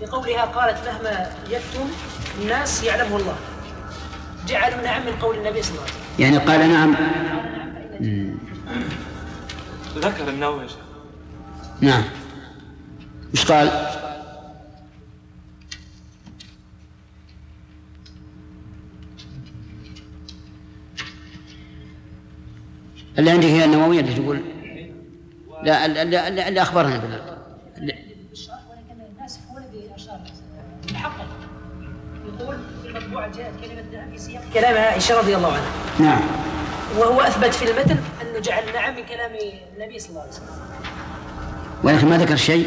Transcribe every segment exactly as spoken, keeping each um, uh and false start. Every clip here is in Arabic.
في قولها قالت مهما يكتم الناس يعلمه الله، جعل نعم من قول النبي صلى الله عليه وسلم، يعني قال نعم. ذكر النووي. نعم. إيش قال؟ اللي عندك هي النووية اللي تقول لا اللي, اللي أخبرنا بالله الشرح، ولكن الناس هو الذي أشار محقق يقول في المطبوعة جاءت كلمة نعم في سياق كلام عائشة رضي الله عنها. نعم. وهو أثبت في المتن أنه جعل نعم من كلام النبي صلى الله عليه وسلم، ولكن ما ذكر شيء.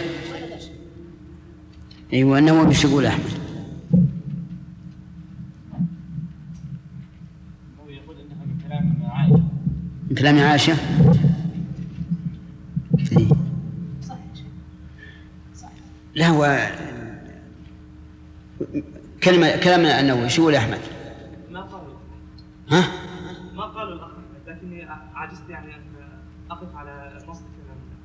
أيوة أنه مش يقول أحمد. هو يقول إنها من كلام عائشة. من كلام عائشة. إيه. صحيح. صحيح. لا هو كلمة كلام النووي شو يقول أحمد؟ ما قالوا. ها؟ ما قالوا الأخ، لكني عجزت يعني أن أقف على نص الكلام.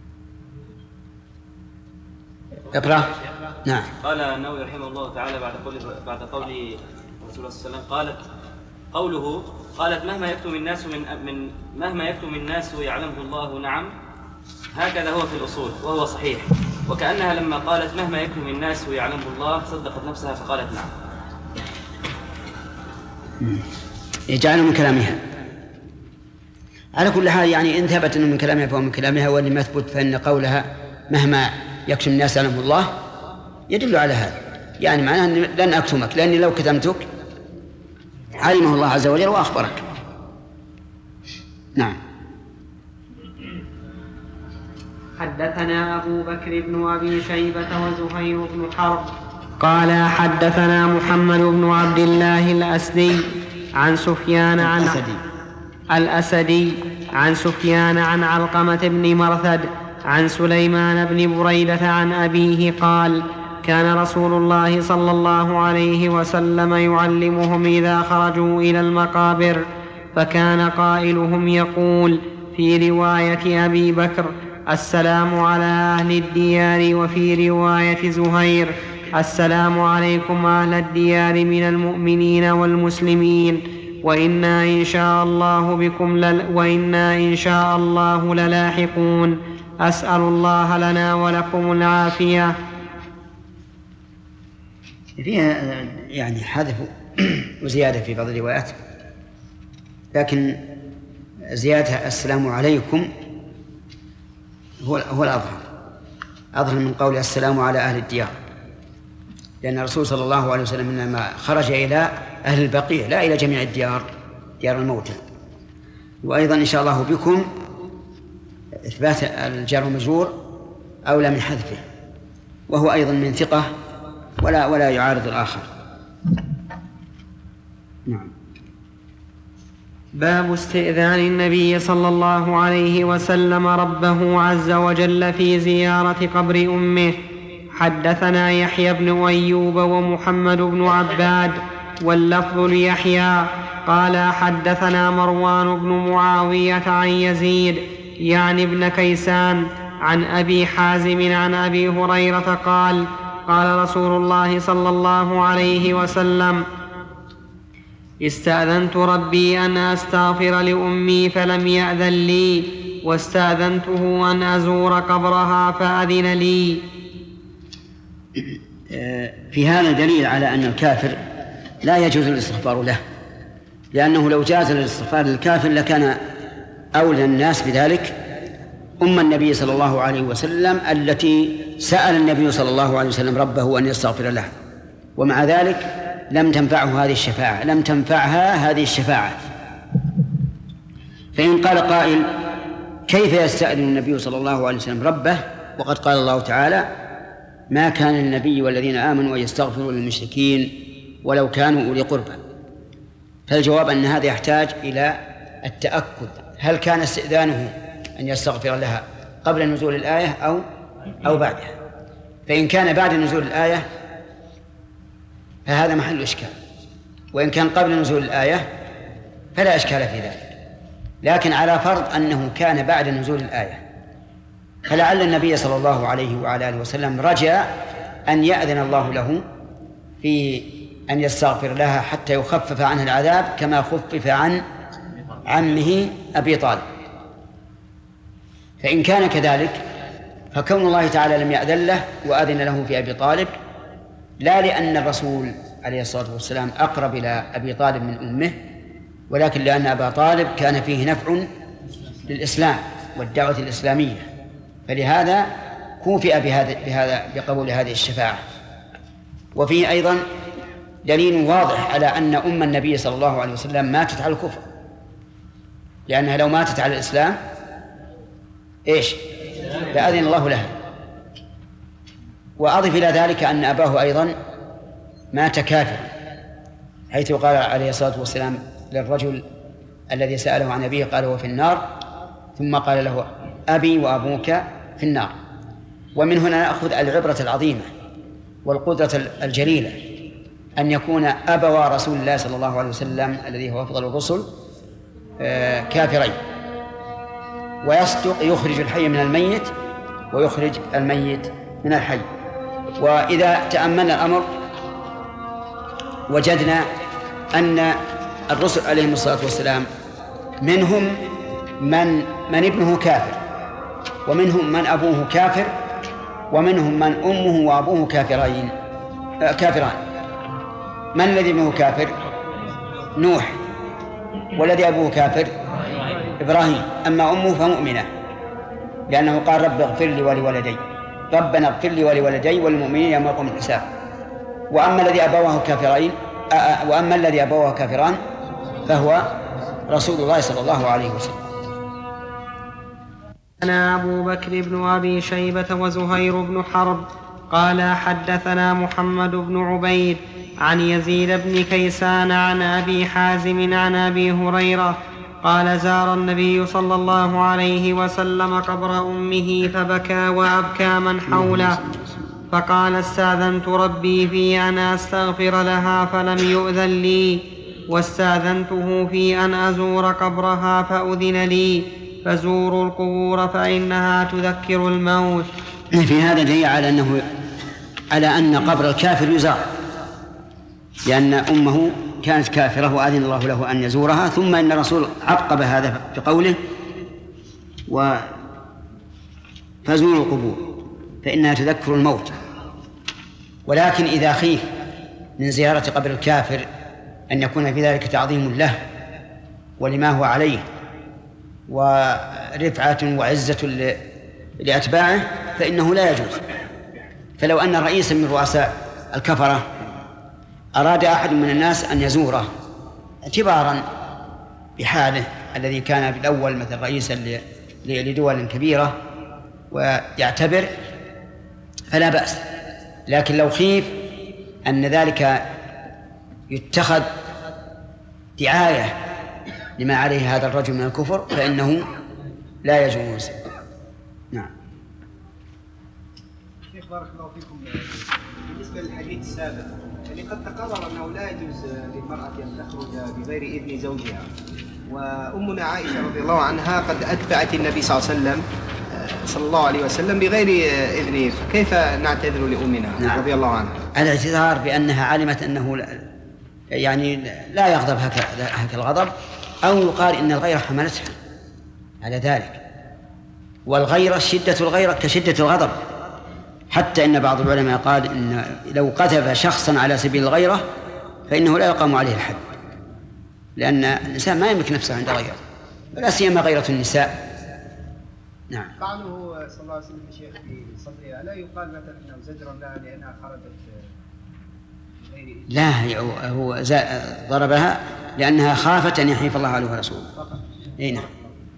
اقرأ. نعم. قال النووي رحمه الله تعالى بعد قول بعد قول رسول الله صلى الله عليه وسلم قالت قوله قالت مهما يكتم الناس من من مهما يكتم الناس يعلمه الله نعم، هكذا هو في الأصول وهو صحيح، وكأنها لما قالت مهما يكتم الناس يعلمه الله صدقت نفسها فقالت نعم. يجعله من كلامها. على كل حال يعني إن ثبت أنه من كلامها فهو من كلامها، وإن ما ثبت فإن قولها مهما يكتم الناس يعلمه الله يدل على هذا، يعني معناه أن لن أكتمك، لأني لو كتمتك علمه الله عز وجل وأخبرك. نعم. حدثنا أبو بكر بن أبي شيبة وزهير بن حرب قال حدثنا محمد بن عبد الله الأسدي عن سفيان عن الأسدي. الأسدي عن سفيان عن علقمة بن مرثد عن سليمان بن بريدة عن أبيه قال كان رسول الله صلى الله عليه وسلم يعلمهم إذا خرجوا إلى المقابر، فكان قائلهم يقول في رواية أبي بكر السلام على أهل الديار، وفي رواية زهير السلام عليكم أهل الديار من المؤمنين والمسلمين، وإنا إن شاء الله بكم لل وإنا إن شاء الله للاحقون، أسأل الله لنا ولكم العافية. فيها يعني حذف وزيادة في بعض الروايات، لكن زيادة السلام عليكم هو هو الأظهر، أظهر من قول السلام على أهل الديار، لأن الرسول صلى الله عليه وسلم إنما خرج إلى أهل البقيع لا إلى جميع الديار ديار الموتى. وأيضا إن شاء الله بكم إثبات الجار والمجرور أولى من حذفه، وهو أيضا من ثقة ولا ولا يعارض الآخر. نعم. باب استئذان النبي صلى الله عليه وسلم ربه عز وجل في زيارة قبر أمه. حدثنا يحيى بن أيوب ومحمد بن عباد واللفظ ليحيى قال حدثنا مروان بن معاوية عن يزيد يعني ابن كيسان عن أبي حازم عن أبي هريرة قال قال رسول الله صلى الله عليه وسلم استأذنت ربي أن أستغفر لأمي فلم يأذن لي، واستأذنته أن أزور قبرها فأذن لي. في هذا دليل على أن الكافر لا يجوز الاستغفار له، لأنه لو جاز الاستغفار للكافر لكان أولى الناس بذلك أم النبي صلى الله عليه وسلم التي سأل النبي صلى الله عليه وسلم ربه أن يستغفر له، ومع ذلك لم تنفعه هذه الشفاعة لم تنفعها هذه الشفاعة. فإن قال قائل كيف يستأذن النبي صلى الله عليه وسلم ربه وقد قال الله تعالى ما كان للنبي والذين آمنوا أن يستغفروا للمشركين ولو كانوا أولي قربى؟ فالجواب أن هذا يحتاج إلى التأكد، هل كان استئذانه أن يستغفر لها قبل نزول الآية أو أو بعدها؟ فإن كان بعد نزول الآية فهذا محل إشكال، وإن كان قبل نزول الآية فلا إشكال في ذلك. لكن على فرض أنه كان بعد نزول الآية، فلعل النبي صلى الله عليه وعلى آله وسلم رجع أن يأذن الله له في أن يستغفر لها حتى يخفف عنها العذاب كما خفف عن عمه أبي طالب. فإن كان كذلك فكون الله تعالى لم يأذن له وأذن له في أبي طالب لا لأن الرسول عليه الصلاة والسلام أقرب إلى أبي طالب من أمه، ولكن لأن أبا طالب كان فيه نفع للإسلام والدعوة الإسلامية، فلهذا كوفئ بهذا بهذا بقبول هذه الشفاعة. وفيه أيضا دليل واضح على أن أم النبي صلى الله عليه وسلم ماتت على الكفر، لأنها لو ماتت على الإسلام إيش لأذن الله لها. وأضف إلى ذلك أن أباه أيضا مات كافرا، حيث قال عليه الصلاة والسلام للرجل الذي سأله عن أبيه قال هو في النار، ثم قال له أبي وأبوك في النار. ومن هنا نأخذ العبرة العظيمة والقدرة الجليلة أن يكون أبوا رسول الله صلى الله عليه وسلم الذي هو أفضل الرسل كافرين، ويصدق يخرج الحي من الميت ويخرج الميت من الحي. وإذا تأملنا الأمر وجدنا أن الرسل عليهم الصلاة والسلام منهم من من ابنه كافر، ومنهم من أبوه كافر، ومنهم من أمه وأبوه كافرين كافران. من الذي ابنه كافر؟ نوح. والذي أبوه كافر؟ إبراهيم. أما أمه فمؤمنة، لأنه قال رب اغفر لي ولولدي، ربنا اغفر لي ولولدي والمؤمنين يوم يقوم الحساب. وأما الذي أبواه كافرين وأما الذي أبواه كافران فهو رسول الله صلى الله عليه وسلم. أنا أبو بكر بن أبي شيبة وزهير بن حرب قال حدثنا محمد بن عبيد عن يزيد بن كيسان عن أبي حازم عن أبي هريرة قال زار النبي صلى الله عليه وسلم قبر أمه فبكى وأبكى من حوله، فقال استأذنت ربي في أن أستغفر لها فلم يؤذن لي، واستأذنته في أن أزور قبرها فأذن لي، فزوروا القبور فإنها تذكر الموت. في هذا دليل على أنه على أن قبر الكافر يزار، لأن أمه كانت كافرة وأذن الله له أن يزورها. ثم إن الرسول عقب هذا بقوله و فزوروا القبور فإنها تذكر الموت. ولكن إذا خيف من زيارة قبر الكافر أن يكون في ذلك تعظيم له ولما هو عليه ورفعة وعزة لأتباعه فإنه لا يجوز. فلو أن رئيسا من رؤساء الكفرة أراد أحد من الناس أن يزوره اعتبارا بحاله الذي كان بالأول مثل رئيسا لدول كبيرة ويعتبر فلا بأس، لكن لو خيف أن ذلك يتخذ دعاية لما عليه هذا الرجل من الكفر فإنه لا يجوز. نعم. شيخ بارك الله فيكم، بالنسبة للحديث السابق يعني قد تقرر أنه لا يجوز للمرأة أن تخرج بغير إذن زوجها، وأمنا عائشة رضي الله عنها قد أتبعت النبي صلى الله عليه وسلم صلى الله عليه وسلم بغير إذنه، كيف نعتذر لأمنا نعم. رضي الله عنها؟ الاعتذار بأنها علمت أنه يعني لا يغضب هكذا الغضب، أو يقال إن الغيرة حملتها على ذلك، والغيرة شدة الغيرة كشدة الغضب، حتى إن بعض العلماء قال إن لو قذف شخصا على سبيل الغيرة فإنه لا يقام عليه الحد، لأن الإنسان ما يملك نفسه عند غيره، ولا سيما غيرة النساء. نعم. فعله صلى الله عليه وسلم الشيخ في صدرها لا يقال مثلا انه زجرا لها لانها خرجت غير لا، هو ضربها لانها خافت ان يحيف الله عليه ورسوله. اي نعم.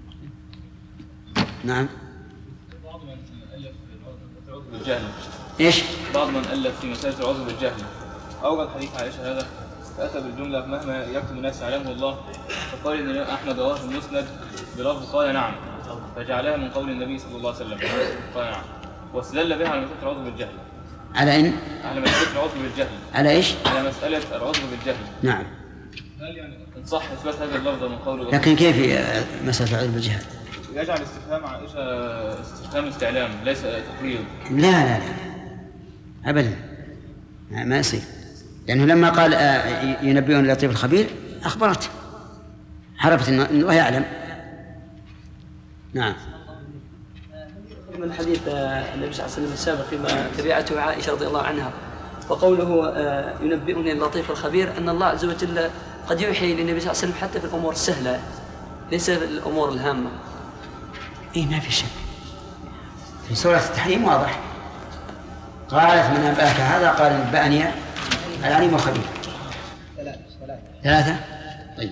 نعم. بعض من الف في العذر بالجهل. ايش؟ بعض من الف في مساله العذر بالجهل اورد حديث عائشه هذا فاتى بالجمله مهما يكتم الناس يعلمه الله، فقال ان الامام احمد رواه المسند بلفظ قال نعم، فجعلها من قول النبي صلى الله عليه وسلم قال نعم، واستدل بها على مسألة العذر بالجهل. على إن؟ على مسألة العذر بالجهل. على إيش؟ على مسألة العذر بالجهل. نعم. هل يعني إن صح إثبات هذا اللفظ من قول الرسول؟ لكن كيف مسألة العذر بالجهل؟ يجعل استفهام عائشة استفهام استعلام ليس تقرير. لا لا لا أبدا ما يصير، لأنه لما قال ينبئون اللطيف الخبير أخبرته، عرفت أن الله يعلم. نعم. من حديث النبي صلى الله عليه وسلم السابق فيما تبعته عائشة رضي الله عنها وقوله ينبئني اللطيف الخبير، أن الله عز وجل قد يوحي للنبي صلى الله عليه وسلم حتى في الأمور السهلة ليس في الأمور الهامة. إيه ما في شك، في سورة التحريم واضح، قالت من أنبأك هذا؟ قال نبأني العليم الخبير. ثلاثة ثلاثة طيب.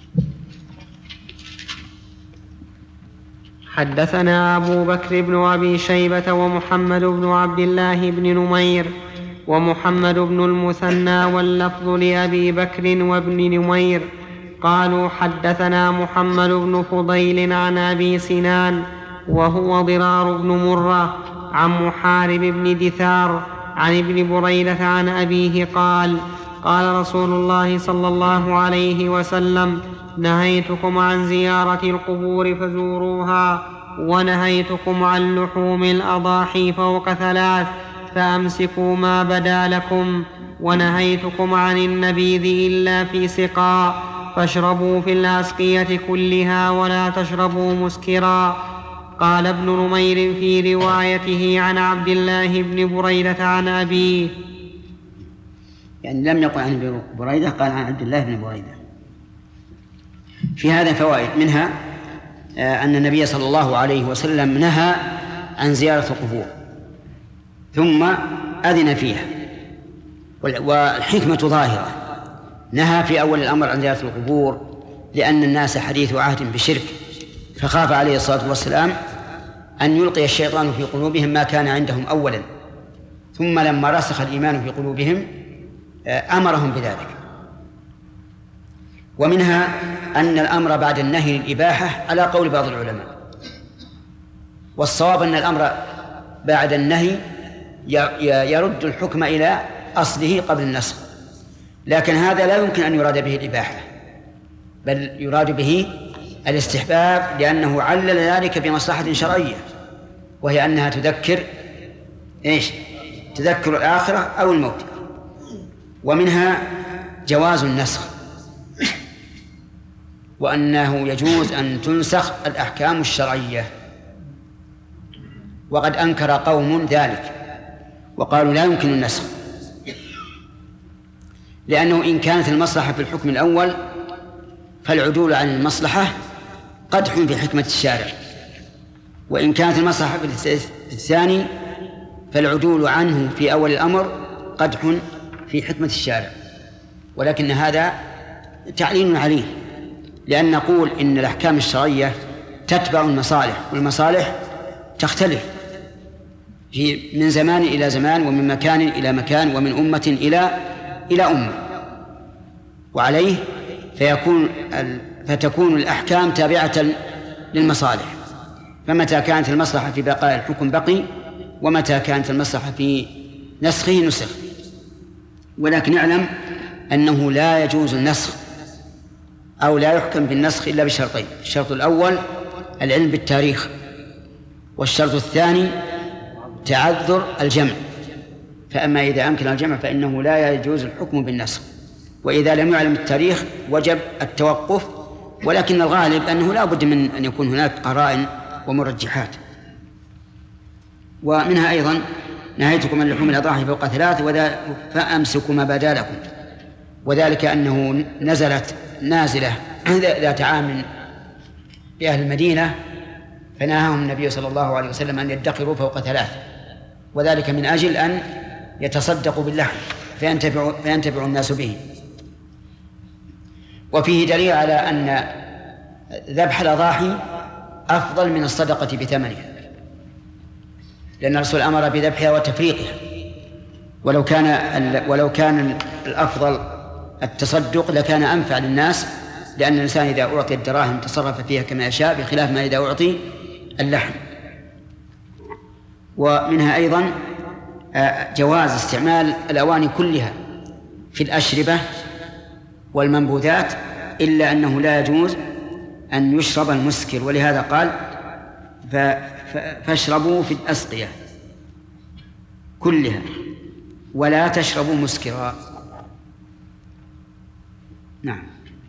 حدثنا أبو بكر بن أبي شيبة ومحمد بن عبد الله بن نمير ومحمد بن المثنى واللفظ لأبي بكر وابن نمير قالوا حدثنا محمد بن فضيل عن أبي سنان وهو ضرار بن مرة عن محارب بن دثار عن ابن بريدة عن أبيه قال قال رسول الله صلى الله عليه وسلم نهيتكم عن زيارة القبور فزوروها ونهيتكم عن لحوم الأضاحي فوق ثلاث فأمسكوا ما بدا لكم ونهيتكم عن النبيذ إلا في سقاء فاشربوا في الأسقية كلها ولا تشربوا مسكرا. قال ابن نمير في روايته عن عبد الله بن بريدة عن أبيه، يعني لم يقل عن بريدة، قال عن عبد الله بن بريدة. في هذا فوائد، منها أن النبي صلى الله عليه وسلم نهى عن زيارة القبور ثم أذن فيها، والحكمة ظاهرة. نهى في أول الأمر عن زيارة القبور لأن الناس حديث عهد بشرك، فخاف عليه الصلاة والسلام أن يلقي الشيطان في قلوبهم ما كان عندهم أولا، ثم لما رسخ الإيمان في قلوبهم أمرهم بذلك. ومنها أن الأمر بعد النهي للإباحة على قول بعض العلماء، والصواب أن الأمر بعد النهي يرد الحكم إلى أصله قبل النسخ، لكن هذا لا يمكن أن يراد به الإباحة، بل يراد به الاستحباب، لأنه علل ذلك بمصلحة شرعية، وهي أنها تذكر إيش؟ تذكر الآخرة أو الموت. ومنها جواز النسخ، وأنه يجوز أن تنسخ الأحكام الشرعية، وقد أنكر قوم ذلك وقالوا لا يمكن النسخ، لأنه إن كانت المصلحة في الحكم الأول فالعدول عن المصلحة قدح في حكمة الشارع، وإن كانت المصلحة في الثاني فالعدول عنه في أول الأمر قدح في حكمة الشارع. ولكن هذا تعليل عليه، لأن نقول إن الأحكام الشرعية تتبع المصالح، والمصالح تختلف في من زمان إلى زمان، ومن مكان إلى مكان، ومن أمة إلى إلى أمة، وعليه فيكون فتكون الأحكام تابعة للمصالح، فمتى كانت المصلحة في بقاء الحكم بقي، ومتى كانت المصلحة في نسخه نسخ. ولكن نعلم أنه لا يجوز النسخ أو لا يحكم بالنسخ إلا بشرطين: الشرط الأول العلم بالتاريخ، والشرط الثاني تعذر الجمع. فأما إذا أمكن الجمع فإنه لا يجوز الحكم بالنسخ، وإذا لم يعلم التاريخ وجب التوقف، ولكن الغالب أنه لا بد من أن يكون هناك قرائن ومرجحات. ومنها أيضا نهيتكم عن لحوم الأضاحي فوق ثلاث فأمسكوا ما بدا لكم، وذلك أنه نزلت نازلة ذات عام بأهل المدينة فنهاهم النبي صلى الله عليه وسلم أن يدخروا فوق ثلاث، وذلك من أجل أن يتصدقوا باللحم فينتفع, فينتفع الناس به. وفيه دليل على أن ذبح الأضاحي أفضل من الصدقة بثمنها، لأن الرسول أمر بذبحها وتفريقها، ولو كان ولو كان الأفضل التصدق لكان أنفع للناس، لأن الإنسان إذا أعطي الدراهم تصرف فيها كما يشاء، بخلاف ما إذا أعطي اللحم. ومنها أيضا جواز استعمال الأواني كلها في الأشربة والمنبوذات، إلا أنه لا يجوز أن يشرب المسكر، ولهذا قال فاشربوا في الأسقية كلها ولا تشربوا مسكرا. نعم.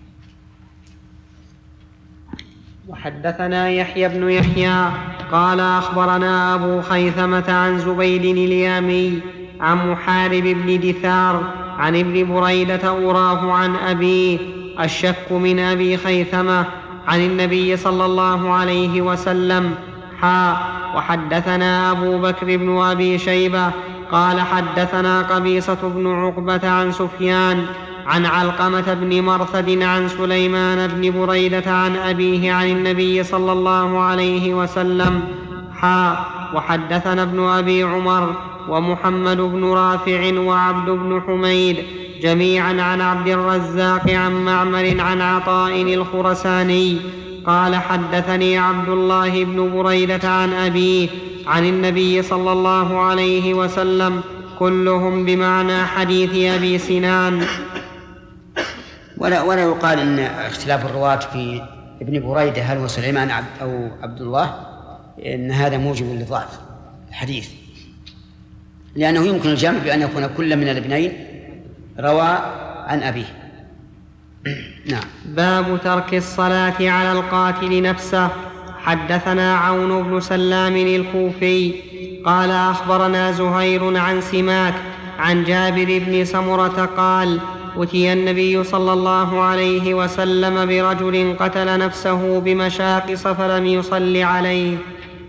وحدثنا يحيى بن يحيى قال أخبرنا أبو خيثمة عن زبيد اليامي عن محارب بن دثار عن ابن بريدة أراه عن أبيه، الشك من أبي خيثمة عن النبي صلى الله عليه وسلم. حا وحدثنا أبو بكر بن أبي شيبة قال حدثنا قبيصة بن عقبة عن سفيان عن علقمة بن مرثد عن سليمان بن بريدة عن أبيه عن النبي صلى الله عليه وسلم. حا وحدثنا ابن أبي عمر ومحمد بن رافع وعبد بن حميد جميعا عن عبد الرزاق عن معمر عن عطاء الخرساني قال حدثني عبد الله بن بريدة عن أبيه عن النبي صلى الله عليه وسلم، كلهم بمعنى حديث أبي سنان. ولا ولا يقال ان اختلاف الرواة في ابن بريدة هل هو سليمان او عبد الله ان هذا موجب لضعف الحديث، لانه يمكن الجمع بان يكون كل من الابنين روى عن ابيه. نعم. باب ترك الصلاة على القاتل نفسه. حدثنا عون بن سلام الكوفي قال أخبرنا زهير عن سماك عن جابر بن سمرة قال أتي النبي صلى الله عليه وسلم برجل قتل نفسه بمشاقص فلم يصل عليه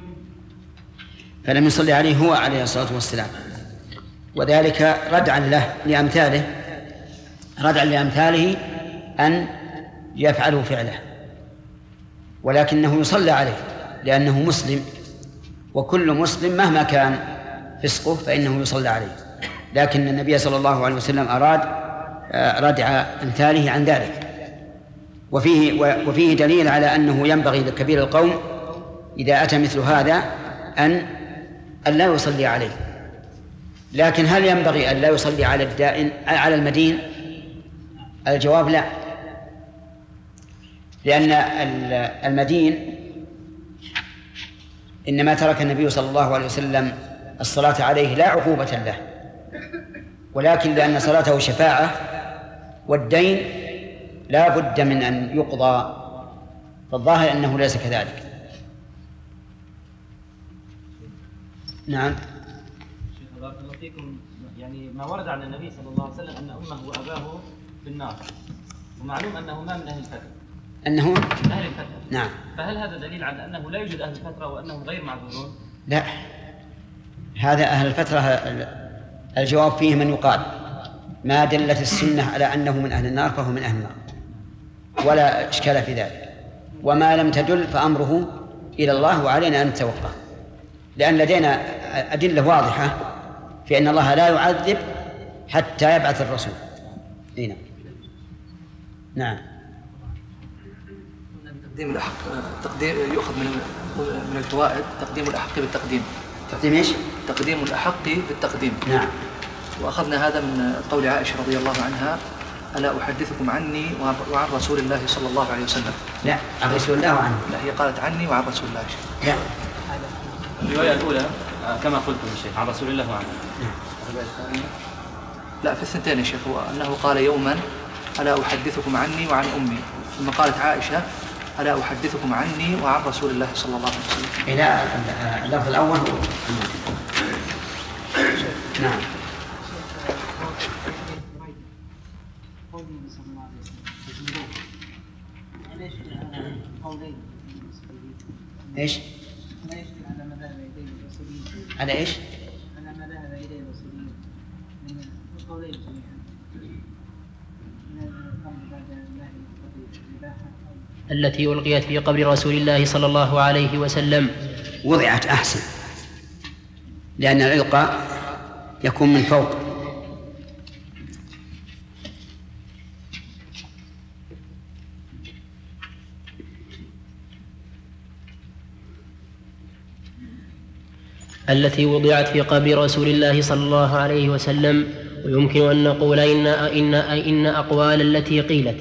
فلم يصلي عليه هو عليه الصلاة والسلام، وذلك ردعا له لأمثاله ردعا لأمثاله أن يفعلوا فعله، ولكنه يصلى عليه لأنه مسلم، وكل مسلم مهما كان فسقه فإنه يصلى عليه، لكن النبي صلى الله عليه وسلم أراد ردع أمثاله عن ذلك. وفيه, وفيه دليل على أنه ينبغي لكبير القوم إذا أتى مثل هذا أن أن لا يصلي عليه. لكن هل ينبغي أن لا يصلي على الدائن على المدين؟ الجواب لا، لأن المدين إنما ترك النبي صلى الله عليه وسلم الصلاة عليه لا عقوبة له، ولكن لأن صلاته شفاعة، والدين لا بد من أن يقضى، فالظاهر أنه ليس كذلك. نعم. شيخ بارك الله فيكم، يعني ما ورد عن النبي صلى الله عليه وسلم أن أمه وأباه في النار، ومعلوم أنه ما من أهل الفترة أنه من أهل الفترة. نعم. فهل هذا دليل على أنه لا يوجد أهل الفترة وأنهم غير معذورون؟ لا، هذا أهل الفترة الجواب فيه من يقال ما دلت السنة على أنه من أهل النار فهو من أهل النار، ولا إشكال في ذلك. وما لم تدل فأمره إلى الله، وعلينا أن نتوقع، لأن لدينا أدلة واضحة في أن الله لا يعذب حتى يبعث الرسول. هنا. نعم. تقديم الأحق تقديم يؤخذ من من الفوائد تقديم الأحق بالتقديم. تقديم إيش؟ تقديم الأحق بالتقديم. نعم. وأخذنا هذا من قول عائشة رضي الله عنها: ألا أحدثكم عني وعن رسول الله صلى الله عليه وسلم. لا، عن رسول الله وعنه. لا، هي قالت عني وعن رسول الله. لا، الرواية الأولى كما قلت الشيخ عن رسول الله وعنه. لا، في الثنتين يا شيخ، هو أنه قال يوما: ألا أحدثكم عني وعن أمي، ثم قالت عائشة: ألا أحدثكم عني وعن رسول الله صلى الله عليه وسلم. إلى اللفظ الأول. نعم. ايش؟ على ايش؟ على ما ذهب اليه الرسوليين من القولين جميعا، من الامر بعد الله الاباحه التي ألقيت في قبر رسول الله صلى الله عليه وسلم وضعت أحسن، لأن الإلقاء يكون من فوق. التي وضعت في قبر رسول الله صلى الله عليه وسلم. ويمكن أن نقول إن, إن, إن أقوال التي قيلت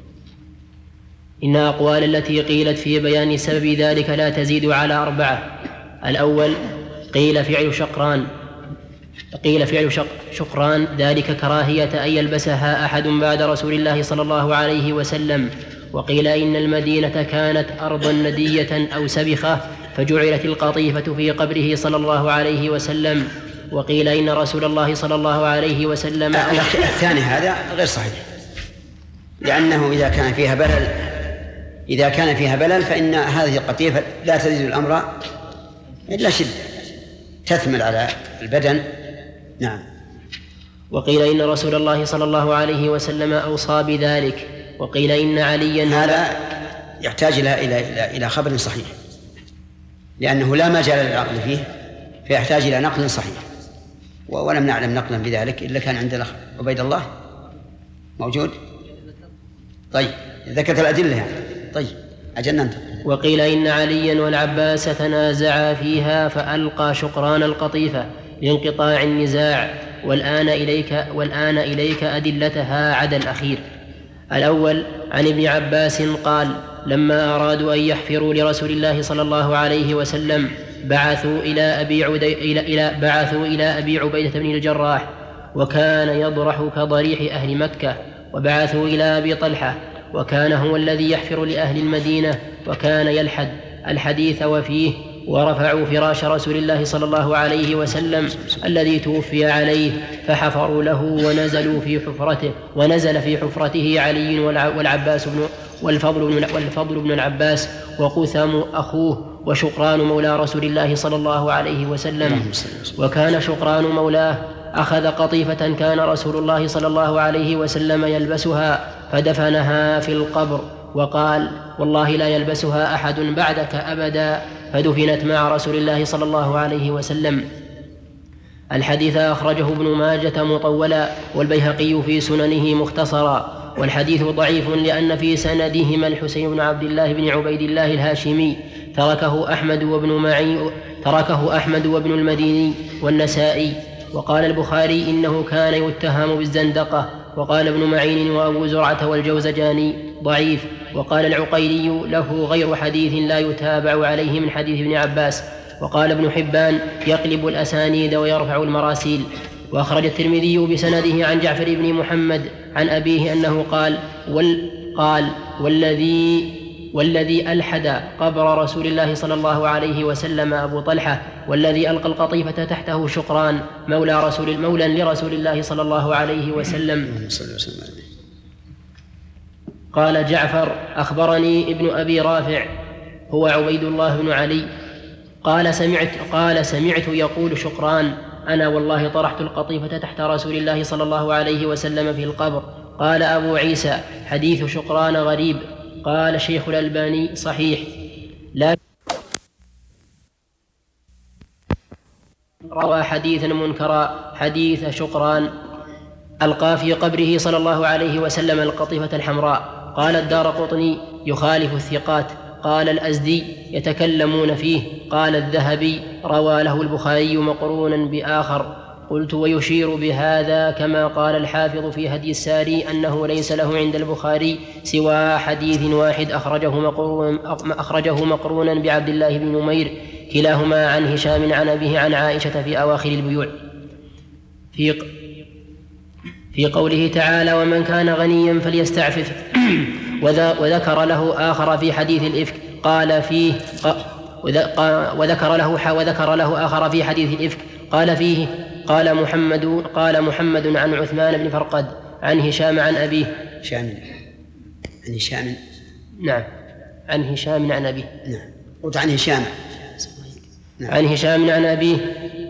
إن أقوال التي قيلت في بيان سبب ذلك لا تزيد على أربعة. الأول قيل فعل شقران قيل فعل شق شقران ذلك كراهية أن يلبسها أحد بعد رسول الله صلى الله عليه وسلم. وقيل إن المدينة كانت أرضا ندية أو سبخة فجعلت القطيفة في قبره صلى الله عليه وسلم. وقيل إن رسول الله صلى الله عليه وسلم الثاني هذا غير صحيح، لأنه إذا كان فيها بلل إذا كان فيها بلل فإن هذه القطيفة لا تزيد الأمر إلا شدة تثمل على البدن. نعم. وقيل إن رسول الله صلى الله عليه وسلم أوصى بذلك. وقيل إن عليا هذا يحتاج إلى إلى إلى خبر صحيح، لأنه لا مجال للعقل فيه، فيحتاج إلى نقل صحيح، ولم نعلم نقلا بذلك إلا كان عند الأخ عبيد الله موجود. طيب ذكرت الأدلة يعني. طيب أجل ننتقل. وقيل إن عليا والعباس تنازعا فيها فألقى شقران القطيفة لانقطاع النزاع. والآن إليك والآن إليك أدلتها عدا الأخير. الأول عن ابن عباس قال: لما أرادوا أن يحفروا لرسول الله صلى الله عليه وسلم بعثوا إلى أبي عدي... إلى... إلى... بعثوا إلى أبي عبيدة بن الجراح، وكان يضرح كضريح أهل مكة، وبعثوا إلى أبي طلحة، وكان هو الذي يحفر لأهل المدينة، وكان يلحد الحديث وفيه: ورفعوا فراش رسول الله صلى الله عليه وسلم الذي توفي عليه فحفروا له ونزلوا في حفرته ونزل في حفرته علي والعباس بن والفضل بن والفضل بن العباس وقثم أخوه وشقران مولى رسول الله صلى الله عليه وسلم. وكان شقران مولاه أخذ قطيفة كان رسول الله صلى الله عليه وسلم يلبسها فدفنها في القبر، وقال: والله لا يلبسها أحد بعدك أبدا، فدفنت مع رسول الله صلى الله عليه وسلم. الحديث أخرجه ابن ماجة مطولا والبيهقي في سننه مختصرا. والحديث ضعيف لأن في سندهما الحسين بن عبد الله بن عبيد الله الهاشمي تركه أحمد وابن معي تركه أحمد وابن المديني والنسائي. وقال البخاري إنه كان يتهم بالزندقة. وقال ابن معين وأبو زرعة والجوزجاني ضعيف. وقال العقيلي له غير حديث لا يتابع عليه من حديث ابن عباس. وقال ابن حبان يقلب الأسانيد ويرفع المراسيل. وأخرج الترمذي بسنده عن جعفر بن محمد عن أبيه أنه قال وال قال والذي والذي ألحد قبر رسول الله صلى الله عليه وسلم أبو طلحة، والذي ألقى القطيفة تحته شقران مولى رسول المولى لرسول الله صلى الله عليه وسلم. قال جعفر: أخبرني ابن أبي رافع هو عبيد الله بن علي قال سمعت قال سمعت يقول شقران: أنا والله طرحت القطيفة تحت رسول الله صلى الله عليه وسلم في القبر. قال أبو عيسى: حديث شقران غريب. قال شيخ الألباني: صحيح، لا روى حديثا منكرا حديث شقران ألقى في قبره صلى الله عليه وسلم القطيفة الحمراء. قال الدارقطني: يخالف الثقات. قال الأزدي: يتكلمون فيه. قال الذهبي: روى له البخاري مقرونا بآخر. قلت: ويشير بهذا كما قال الحافظ في هدي الساري أنه ليس له عند البخاري سوى حديث واحد أخرجه مقرونا, أخرجه مقرونا بعبد الله بن نمير كلاهما عن هشام عن أبيه عن عائشة في أواخر البيوع في في قوله تعالى: ومن كان غنيا فليستعفف. وذكر له آخر في حديث الإفك قال فيه وذكر له وذكر له آخر في حديث الإفك قال فيه قال محمد قال محمد عن عثمان بن فرقد عن هشام عن أبيه. هشام عن هشام نعم عن هشام عن أبيه. نعم قلت عن هشام نعم. عن هشام عن أبيه: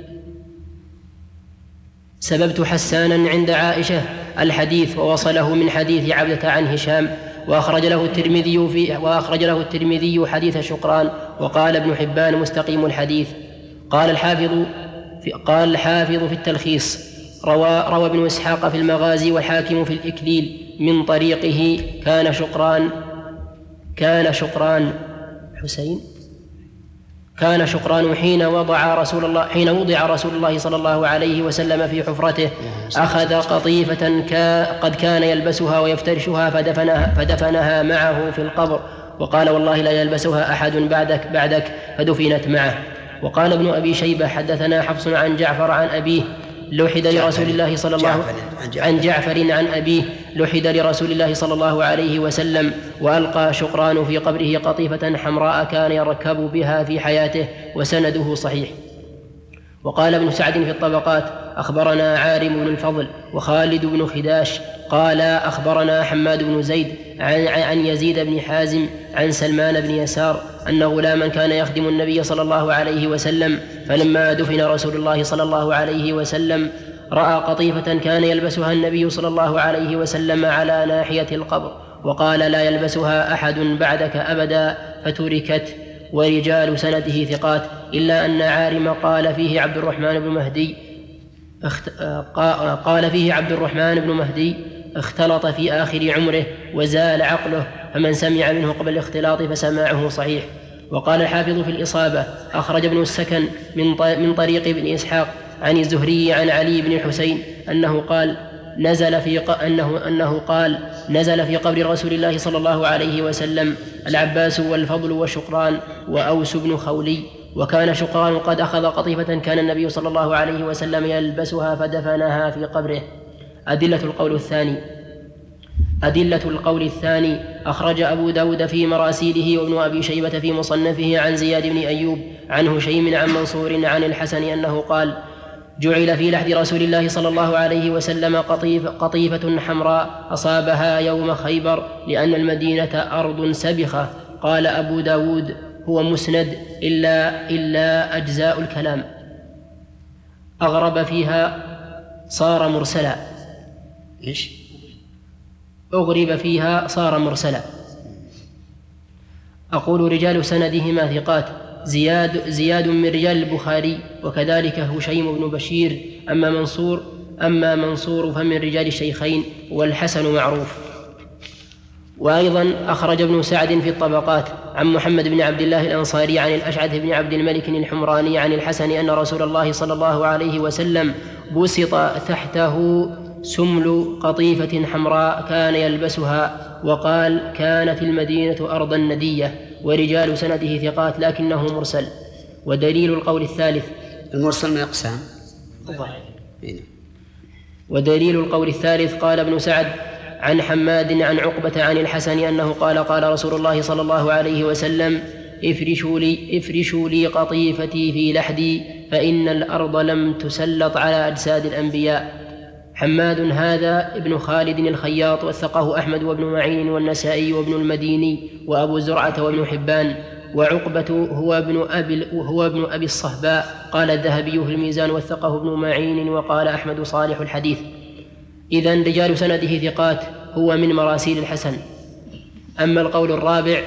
سببت حسانا عند عائشة الحديث ووصله من حديث عبدة عن هشام. وأخرج له الترمذي في وأخرج له الترمذي حديث شقران. وقال ابن حبان: مستقيم الحديث. قال الحافظ في قال الحافظ في التلخيص: روى روى ابن إسحاق في المغازي والحاكم في الإكليل من طريقه كان شقران كان شقران حسين كان شقران حين وضع رسول الله حين وضع رسول الله صلى الله عليه وسلم في حفرته أخذ قطيفة كا قد كان يلبسها ويفترشها فدفنها, فدفنها معه في القبر، وقال: والله لا يلبسها أحد بعدك بعدك فدفنت معه. وقال ابن أبي شيبة: حدثنا حفص عن جعفر عن أبيه لحد لرسول الله صلى الله جعفر. عن جعفر عن أبيه لحد لرسول الله صلى الله عليه وسلم وألقى شقران في قبره قطيفة حمراء كان يركب بها في حياته، وسنده صحيح. وقال ابن سعد في الطبقات: أخبرنا عارم بن الفضل وخالد بن خداش قال أخبرنا حماد بن زيد عن, عن يزيد بن حازم عن سلمان بن يسار أن غلاما كان يخدم النبي صلى الله عليه وسلم، فلما دفن رسول الله صلى الله عليه وسلم رأى قطيفة كان يلبسها النبي صلى الله عليه وسلم على ناحية القبر، وقال: لا يلبسها أحد بعدك أبدا، فتركت. ورجال سنده ثقات، إلا أن عارم قال فيه عبد الرحمن بن مهدي اخت... قال فيه عبد الرحمن بن مهدي اختلط في آخر عمره وزال عقله، فمن سمع منه قبل الاختلاط فسماعه صحيح. وقال الحافظ في الإصابة: أخرج ابن السكن من, ط... من طريق ابن إسحاق عن الزهري عن علي بن الحسين أنه قال نزل في ق... أنه... أنه قال نزل في قبر رسول الله صلى الله عليه وسلم العباس والفضل والشقران وأوس بن خولي، وكان شقران قد أخذ قطيفة كان النبي صلى الله عليه وسلم يلبسها فدفنها في قبره. أدلة القول الثاني أدلة القول الثاني أخرج أبو داود في مراسيله وابن أبي شيبة في مصنفه عن زياد بن أيوب عن هشيم عن منصور عن الحسن أنه قال: جعل في لحد رسول الله صلى الله عليه وسلم قطيف قطيفة حمراء أصابها يوم خيبر لأن المدينة أرض سبخة. قال أبو داود: هو مسند إلا, إلا أجزاء الكلام. أغرب فيها صار مرسلا. إيش؟ أغرب فيها صار مرسلا. أقول: رجال سندهما ثقات، زياد, زياد من رجال البخاري، وكذلك هشيم بن بشير. أما منصور أما منصور فمن رجال الشيخين، والحسن معروف. وأيضا أخرج ابن سعد في الطبقات عن محمد بن عبد الله الأنصاري عن الأشعث بن عبد الملك الحمراني عن الحسن أن رسول الله صلى الله عليه وسلم بسط تحته سمل قطيفة حمراء كان يلبسها، وقال: كانت المدينة أرضا ندية. ورجال سنده ثقات لكنه مرسل. ودليل القول الثالث المرسل من أقسام. ودليل القول الثالث قال ابن سعد عن حماد عن عقبة عن الحسن أنه قال: قال رسول الله صلى الله عليه وسلم: افرشوا لي, افرشوا لي قطيفتي في لحدي، فإن الأرض لم تسلط على أجساد الأنبياء. حماد هذا ابن خالد الخياط، وثقه أحمد وابن معين والنسائي وابن المديني وأبو زرعة وابن حبان. وعقبة هو ابن أبي, هو ابن أبي الصهباء. قال الذهبي في الميزان: وثقه ابن معين. وقال أحمد: صالح الحديث. إذن رجال سنده ثقات، هو من مراسيل الحسن. أما القول الرابع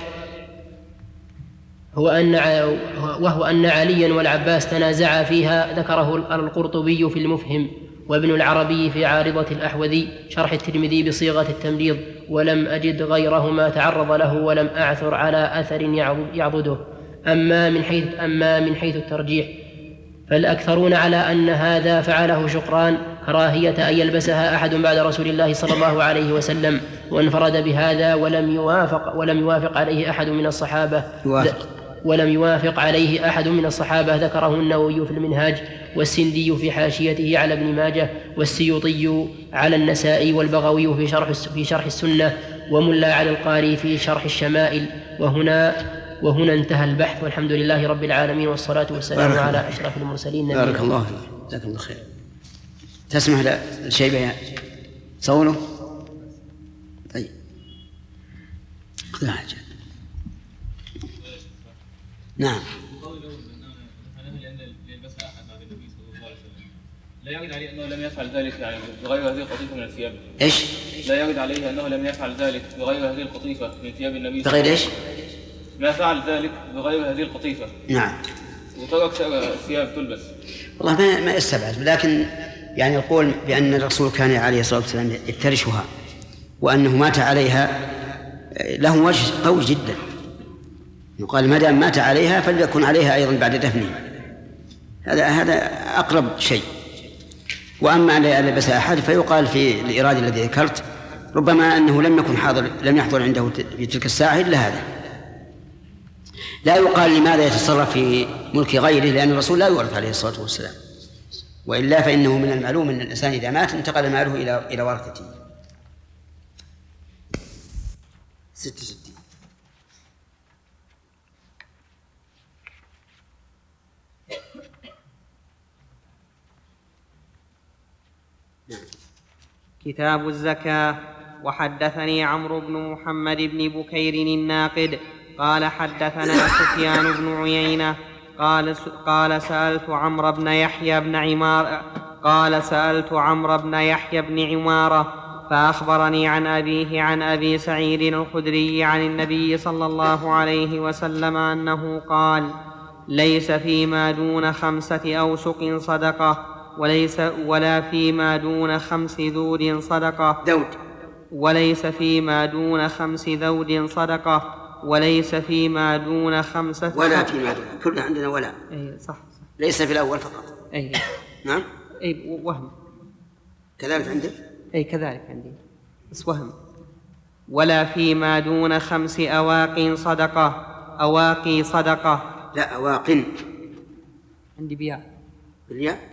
هو أن وهو أن عليا والعباس تنازعا فيها، ذكره القرطبي في المفهم، وابن العربي في عارضة الأحوذي شرح الترمذي بصيغة التمريض، ولم أجد غيرهما تعرض له ولم أعثر على أثر يعضده. أما من حيث أما من حيث الترجيح فالأكثرون على أن هذا فعله شقران كراهية أن يلبسها أحد بعد رسول الله صلى الله عليه وسلم، وانفرد بهذا ولم يوافق ولم يوافق عليه أحد من الصحابة يوافق. ولم يوافق عليه أحد من الصحابة. ذكره النووي في المنهاج، والسندي في حاشيته على ابن ماجه، والسيوطي على النسائي، والبغوي في شرح في شرح السنة، وملا على القاري في شرح الشمائل. وهنا وهنا انتهى البحث، والحمد لله رب العالمين، والصلاة والسلام على أشرف المرسلين. بارك الله فيك، جزاك الله خير. تسمح للشيبة يا صوله؟ طيب لا حاجة. نعم. لا يرد عليه أنه لم يفعل ذلك يعني بغير هذه القطيفة من الثياب. إيش؟ لا يرد عليه أنه لم يفعل ذلك بغير هذه القطيفة من ثياب النبي. بغير إيش؟ ما فعل ذلك بغير هذه القطيفة. نعم. وترك ثياب تلبس. والله ما ما استبعد، لكن يعني القول بأن الرسول كان عليه الصلاة والسلام يفترشها وأنه مات عليها له وجه قوي جدا. يقال ما دام مات عليها فليكن عليها أيضا بعد دفنه. هذا هذا أقرب شيء. وأما أن لبس أحد فيقال في الإيراد الذي ذكرت ربما أنه لم يكن حاضر لم يحضر عنده في تلك الساعة إلا هذا. لا يقال لماذا يتصرف في ملك غيره، لأن الرسول لا يورث عليه الصلاة والسلام. وإلا فإنه من المعلوم أن الإنسان إذا مات انتقل ماله إلى إلى ورثته. ستة وستين. كتاب الزكاة. وحدثني عمرو بن محمد بن بكير الناقد قال حدثنا سفيان بن عيينة قال قال سألت عمرو بن يحيى بن عمار قال سألت عمرو بن يحيى بن عمارة فأخبرني عن أبيه عن أبي سعيد الخدري عن النبي صلى الله عليه وسلم أنه قال: ليس فيما دون خمسة أوسق صدقة وليس ولا فيما دون خمس ذود صدقة دود وليس فيما دون خمس ذود صدقة وليس فيما دون خمسة ولا فيما دون، كلنا عندنا ولا. أي صح, صح. ليس في الأول فقط. أي نعم. أي وهم كذلك عندك؟ أي كذلك عندي بس وهم. ولا فيما دون خمس أواق صدقة. أواقي صدقة. لا أواق عندي بياء. بالياء؟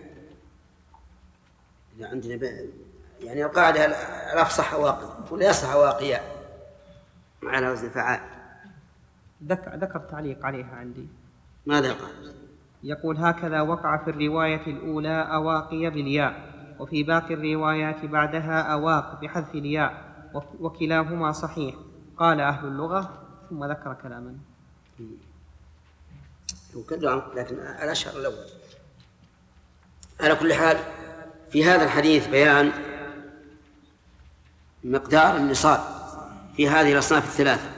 لا عندنا ب... يعني القاعدة الأفصح أواقي ولا يصح أواقيا على وزن فعال. ذكر, ذكر تعليق عليها عندي. ماذا قال؟ يقول: هكذا وقع في الرواية الأولى أواقي بالياء، وفي باقي الروايات بعدها أواق بحذف الياء، وكلاهما صحيح. قال أهل اللغة ثم ذكر كلاما. لكن الأشهر الأول. على كل حال في هذا الحديث بيان مقدار النصاب في هذه الأصناف الثلاثة.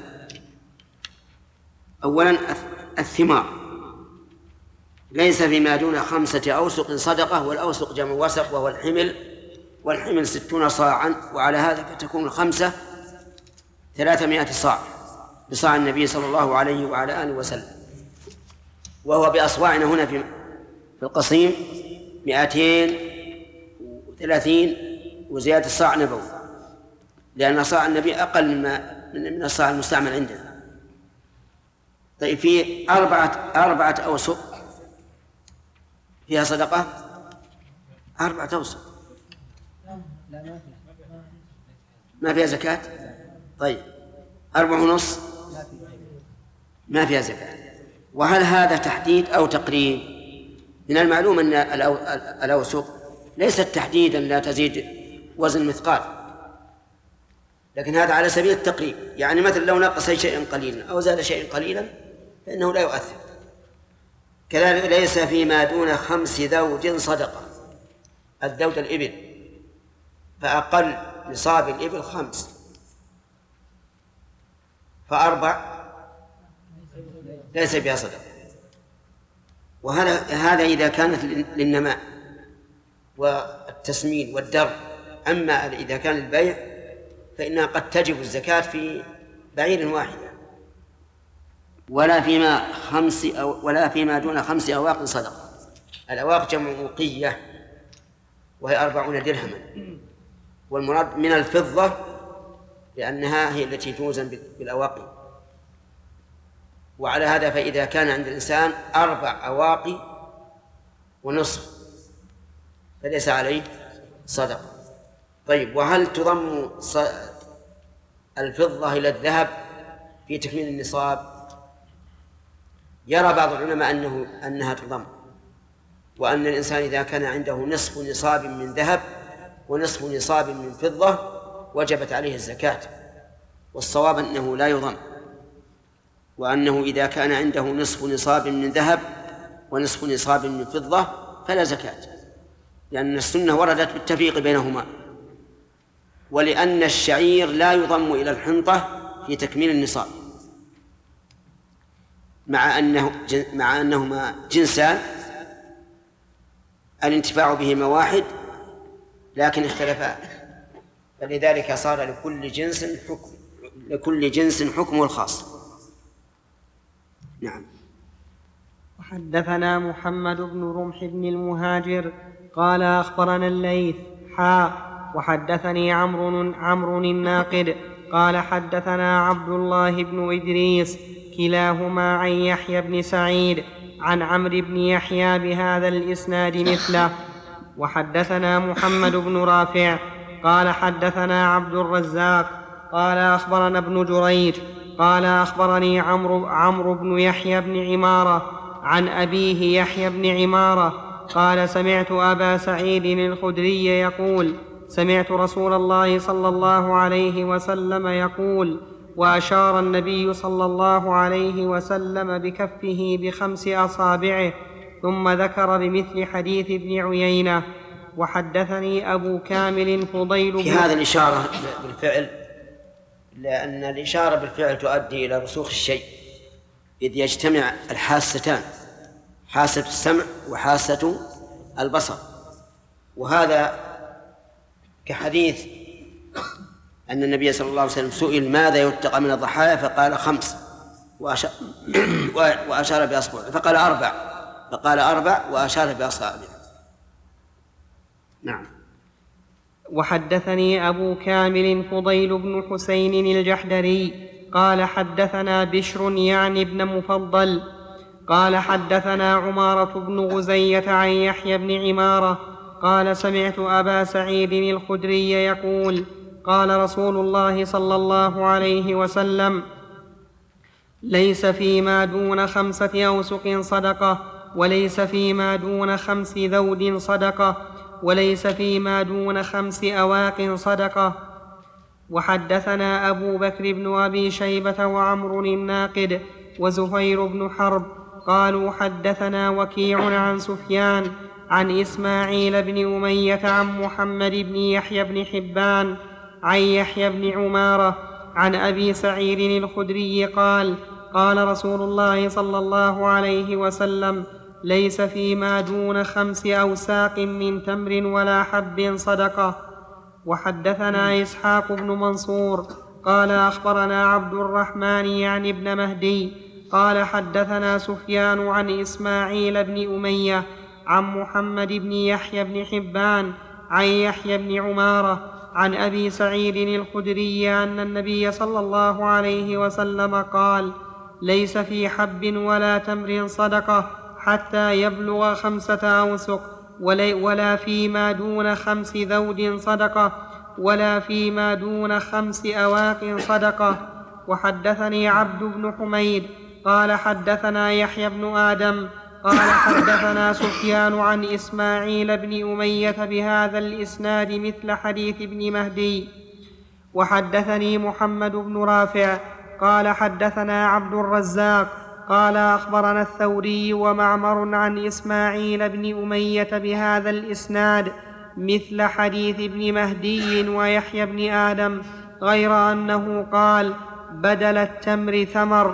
أولا الثمار ليس فيما دون خمسة أوسق صدقة، والأوسق جمع وسق وهو الحمل، والحمل ستون صاعا، وعلى هذا فتكون الخمسة ثلاثمائة صاع بصاع النبي صلى الله عليه وعلى آله وسلم، وهو بأصواعنا هنا في القصيم مئتين وثلاثين وزيادة الصاع نبوي، لأن صاع النبي أقل مما من الصاع المستعمل عندنا. طيب في أربعة أربعة أوسق فيها صدقة؟ أربعة أوسق ما فيها زكاة؟ طيب أربعة ونص ما فيها زكاة. وهل هذا تحديد أو تقريب؟ من المعلوم أن الأوسق ليست تحديدا لا تزيد وزن مثقال، لكن هذا على سبيل التقريب، يعني مثل لو نقص شيئا قليلا أو زاد شيئا قليلا فإنه لا يؤثر. كذلك ليس فيما دون خمس ذود صدقة. الذود الإبل، فأقل نصاب الإبل خمس، فأربع ليس فيها صدقة. وهذا هذا إذا كانت للنماء والتسمين والدر. أما إذا كان البيع فإنها قد تجب الزكاة في بعير واحدة. ولا فيما خمس أو ولا فيما دون خمس أواق صدقة. الأواق جمع وقية وهي أربعون درهما، والمراد من الفضة لأنها هي التي توزن بالأواقي. وعلى هذا فإذا كان عند الإنسان أربع أواقي ونصف فليس عليه صدقة. طيب وهل تضم الفضة إلى الذهب في تكميل النصاب؟ يرى بعض العلماء أنه أنها تضم، وأن الإنسان إذا كان عنده نصف نصاب من ذهب ونصف نصاب من فضة وجبت عليه الزكاة. والصواب أنه لا يضم، وأنه إذا كان عنده نصف نصاب من ذهب ونصف نصاب من فضة فلا زكاة، لأن السنة وردت بالتفريق بينهما، ولأن الشعير لا يضم إلى الحنطة في تكميل النصاب، مع أنه مع أنهما جنسان الانتفاع بهما واحد لكن اختلفا، فلذلك صار لكل جنس حكم لكل جنس حكمه الخاص. نعم. وحدثنا محمد بن رمح بن المهاجر قال أخبرنا الليث حاء وحدثني عمرو عمرو الناقد قال حدثنا عبد الله بن إدريس كلاهما عن يحيى بن سعيد عن عمرو بن يحيى بهذا الإسناد مثله. وحدثنا محمد بن رافع قال حدثنا عبد الرزاق قال أخبرنا ابن جريج قال أخبرني عمرو, عمرو بن يحيى بن عمارة عن أبيه يحيى بن عمارة قال سمعت أبا سعيد الخدري يقول سمعت رسول الله صلى الله عليه وسلم يقول وأشار النبي صلى الله عليه وسلم بكفه بخمس أصابعه ثم ذكر بمثل حديث ابن عيينة. وحدثني أبو كامل فضيل في هذا الإشارة بالفعل، لأن الإشارة بالفعل تؤدي إلى رسوخ الشيء، إذ يجتمع الحاستان، حاسة السمع وحاسة البصر. وهذا كحديث أن النبي صلى الله عليه وسلم سئل ماذا يتقى من الضحايا فقال خمس وأشار بأصبعه، فقال أربع فقال أربع وأشار بأصابعه. نعم. وحدثني أبو كامل فضيل بن حسين الجحدري قال حدثنا بشر يعني ابن مفضل قال حدثنا عمارة بن غزية عن يحيى بن عمارة قال سمعت أبا سعيد الخدري يقول قال رسول الله صلى الله عليه وسلم ليس فيما دون خمسة أوسق صدقة، وليس فيما دون خمس ذود صدقة، وليس فيما دون خمس أواق صدقة. وحدثنا أبو بكر بن أبي شيبة وعمر الناقد وزهير بن حرب قالوا حدثنا وكيع عن سفيان عن إسماعيل بن أمية عن محمد بن يحيى بن حبان عن يحيى بن عمارة عن أبي سعيد الخدري قال قال رسول الله صلى الله عليه وسلم ليس فيما دون خمس أوساق من تمر ولا حب صدقة. وحدثنا إسحاق بن منصور قال أخبرنا عبد الرحمن يعني ابن مهدي قال حدثنا سفيان عن إسماعيل بن أمية عن محمد بن يحيى بن حبان عن يحيى بن عمارة عن أبي سعيد الخدري أن النبي صلى الله عليه وسلم قال ليس في حب ولا تمر صدقة حتى يبلغ خمسة أوسق، ولا فيما دون خمس ذود صدقة، ولا فيما دون خمس أواق صدقة. وحدثني عبد بن حميد قال حدثنا يحيى بن آدم قال حدثنا سفيان عن إسماعيل بن أمية بهذا الإسناد مثل حديث ابن مهدي. وحدثني محمد بن رافع قال حدثنا عبد الرزاق قال أخبرنا الثوري ومعمر عن إسماعيل بن أمية بهذا الإسناد مثل حديث ابن مهدي ويحيى بن آدم، غير أنه قال بدل التمر ثمر.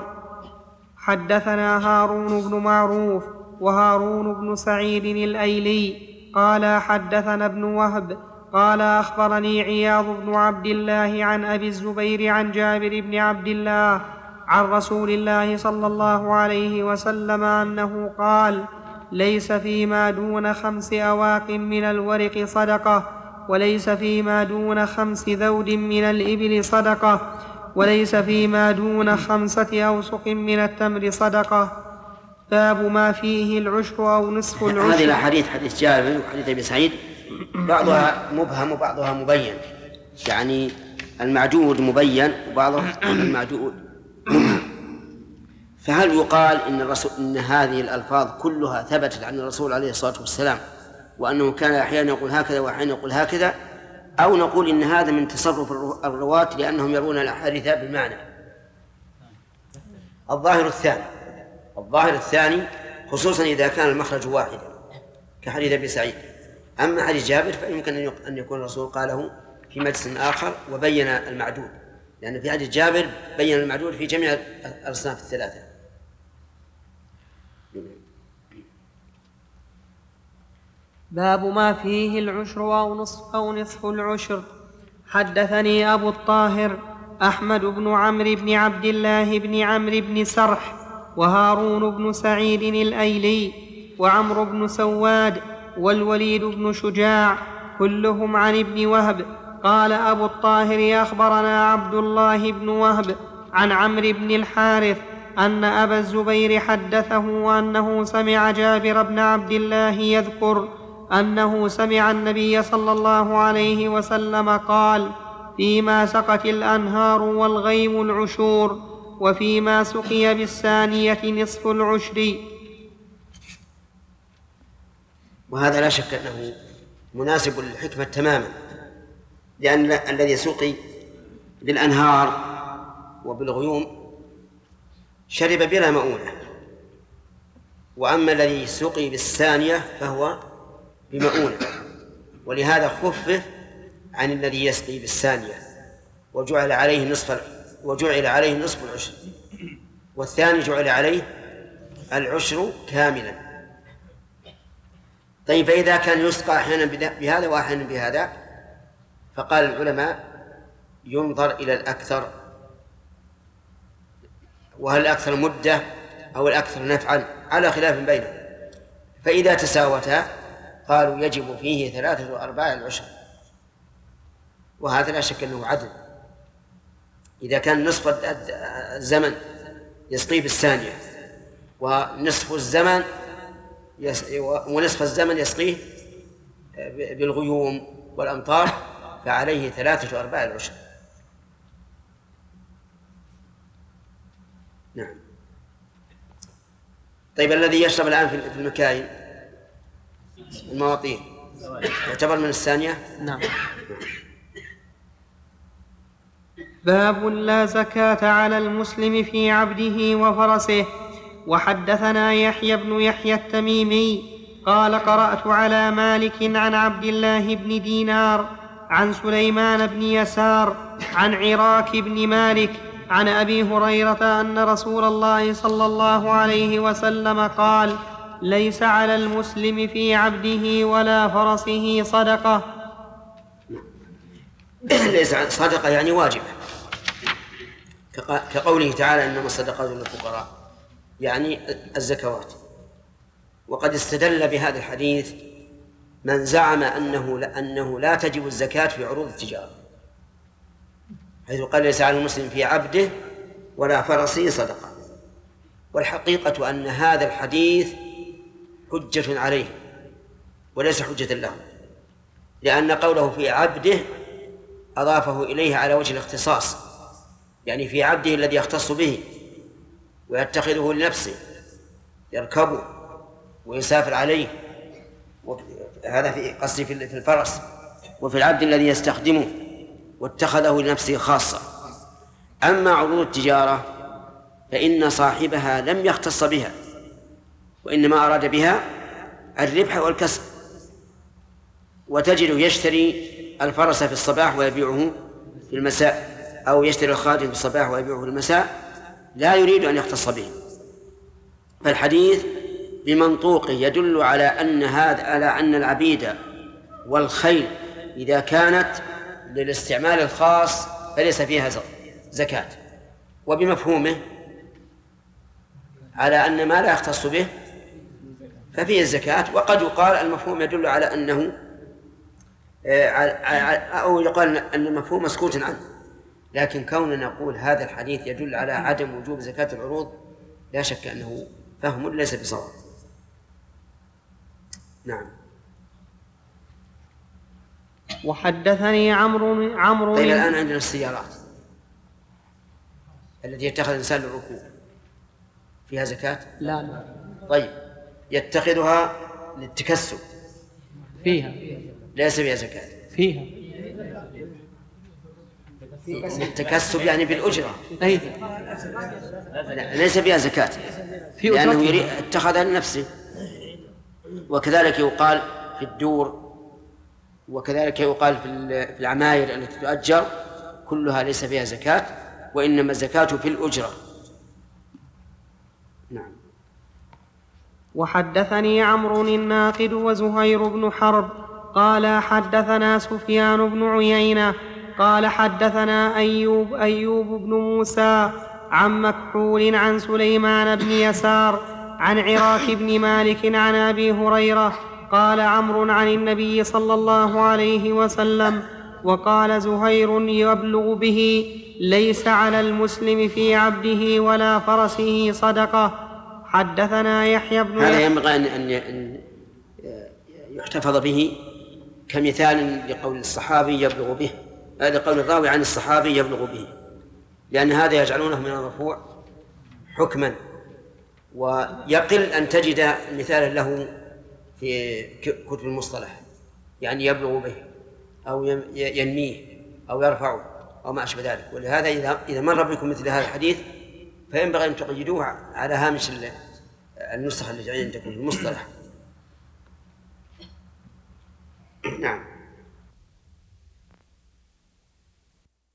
حدثنا هارون بن معروف وهارون بن سعيد الأيلي قال حدثنا ابن وهب قال أخبرني عياض بن عبد الله عن أبي الزبير عن جابر بن عبد الله عن رسول الله صلى الله عليه وسلم أنه قال ليس فيما دون خمس أواق من الورق صدقة، وليس فيما دون خمس ذود من الإبل صدقة، وليس فيما دون خمسة أوسق من التمر صدقة. باب ما فيه العشر أو نصف العشر. هذه الأحاديث حديث جابر وحديث أبي سعيد بعضها مبهم وبعضها مبين، يعني المعدود مبين وبعضها المعدود مبهم. فهل يقال إن, الرسول إن هذه الألفاظ كلها ثبتت عن الرسول عليه الصلاة والسلام وأنه كان أحيانا يقول هكذا وأحيانا يقول هكذا، أو نقول إن هذا من تصرف الرواة لأنهم يروون الأحاديث بالمعنى؟ الظاهر الثاني الظاهر الثاني خصوصا إذا كان المخرج واحدا كحديث أبي سعيد. أما حديث جابر فيمكن أن يكون الرسول قاله في مجلس آخر وبين المعدود، لأن في حديث جابر بين المعدود في جميع الأصناف الثلاثة. باب ما فيه العشر أو نصف, أو نصف العشر. حدثني أبو الطاهر أحمد بن عمرو بن عبد الله بن عمرو بن سرح وهارون بن سعيد الأيلي وعمرو بن سواد والوليد بن شجاع كلهم عن ابن وهب. قال أبو الطاهر أخبرنا عبد الله بن وهب عن عمرو بن الحارث أن أبا الزبير حدثه أنه سمع جابر بن عبد الله يذكر أنه سمع النبي صلى الله عليه وسلم قال: فيما سقت الأنهار والغيم العشور، وفيما سقي بالثانية نصف العشر. وهذا لا شك أنه مناسب للحكمة تماما، لأن الذي سقي بالأنهار وبالغيوم شرب بلا مؤونة، وأما الذي سقي بالثانية فهو بمؤونة، ولهذا خفف عن الذي يسقي بالثانية وجعل عليه نصف وجعل عليه نصف العشر، والثاني جعل عليه العشر كاملا. طيب، فإذا كان يسقى أحيانا بهذا وأحيانا بهذا، فقال العلماء ينظر إلى الأكثر، وهل الأكثر مدة أو الأكثر نفعا، على خلاف بينهم. فإذا تساوتا قالوا يجب فيه ثلاثة وأرباع العشر، وهذا لا شك أنه عدل. إذا كان نصف الزمن يسقي بالثانية، ونصف الزمن يس... ونصف الزمن يسقيه بالغيوم والأمطار، فعليه ثلاثة وأرباع العشر. نعم. طيب، الذي يشرب الآن في المكاين المواطين يعتبر من الثانية؟ نعم. باب لا زكاة على المسلم في عبده وفرسه. وحدثنا يحيى بن يحيى التميمي قال: قرأت على مالك عن عبد الله بن دينار عن سليمان بن يسار عن عراك بن مالك عن أبي هريرة أن رسول الله صلى الله عليه وسلم قال: ليس على المسلم في عبده ولا فرسه صدقة. ليس صدقة يعني واجبة، كقوله تعالى: إنما الصدقات للفقراء، يعني الزكوات. وقد استدل بهذا الحديث من زعم أنه أنه لا تجب الزكاة في عروض التجارة، حيث قال: ليس على المسلم في عبده ولا فرسه صدقة. والحقيقة أن هذا الحديث حجة عليه وليس حجة له، لأن قوله في عبده أضافه إليه على وجه الاختصاص، يعني في عبده الذي يختص به ويتخذه لنفسه، يركبه ويسافر عليه، هذا في قصدي في الفرس، وفي العبد الذي يستخدمه واتخذه لنفسه خاصة. أما عروض التجارة فإن صاحبها لم يختص بها، وإنما أراد بها الربح والكسب. وتجد يشتري الفرس في الصباح ويبيعه في المساء، أو يشتري الخادم في الصباح ويبيعه في المساء، لا يريد أن يختص به. فالحديث بمنطوقه يدل على أن هذا على أن العبيد والخيل إذا كانت للاستعمال الخاص فليس فيها زكاة، وبمفهومه على أن ما لا يختص به ففيه الزكاة. وقد يقال المفهوم يدل على أنه أو يقال أن المفهوم مسكوت عنه، لكن كوننا نقول هذا الحديث يدل على عدم وجوب زكاة العروض لا شك أنه فهم ليس بصواب. نعم. وحدثني عمرو عمرو طيب، الآن عندنا السيارات التي يتخذ الإنسان للركوب فيها زكاة؟ لا لا. طيب، يتخذها للتكسب فيها ليس فيها زكاة؟ فيها التكسب يعني بالأجرة. أي لا، ليس فيها زكاة، لأنه يريد اتخذها لنفسه. وكذلك يقال في الدور، وكذلك يقال في العماير التي تؤجر، كلها ليس فيها زكاة، وإنما الزكاة في الأجرة. نعم. وحدثني عمرو الناقد وزهير بن حرب قال حدثنا سفيان بن عيينة قال حدثنا أيوب أيوب بن موسى عن مكحول عن سليمان بن يسار عن عراك بن مالك عن أبي هريرة قال عمرو عن النبي صلى الله عليه وسلم. وقال زهير يبلغ به: ليس على المسلم في عبده ولا فرسه صدقة. حدثنا يحيى بن هذا ينبغي أن يحتفظ به كمثال لقول الصحابي يبلغ به، لقول الراوي عن الصحابي يبلغ به، لأن هذا يجعلونه من المرفوع حكما، ويقل أن تجد مثالا له في كتب المصطلح، يعني يبلغ به أو ينميه أو يرفعه أو ما أشبه ذلك. ولهذا إذا إذا مر بكم مثل هذا الحديث فينبغي أن تقيدوه على هامش النسخة التي عندكم المصطلح. نعم.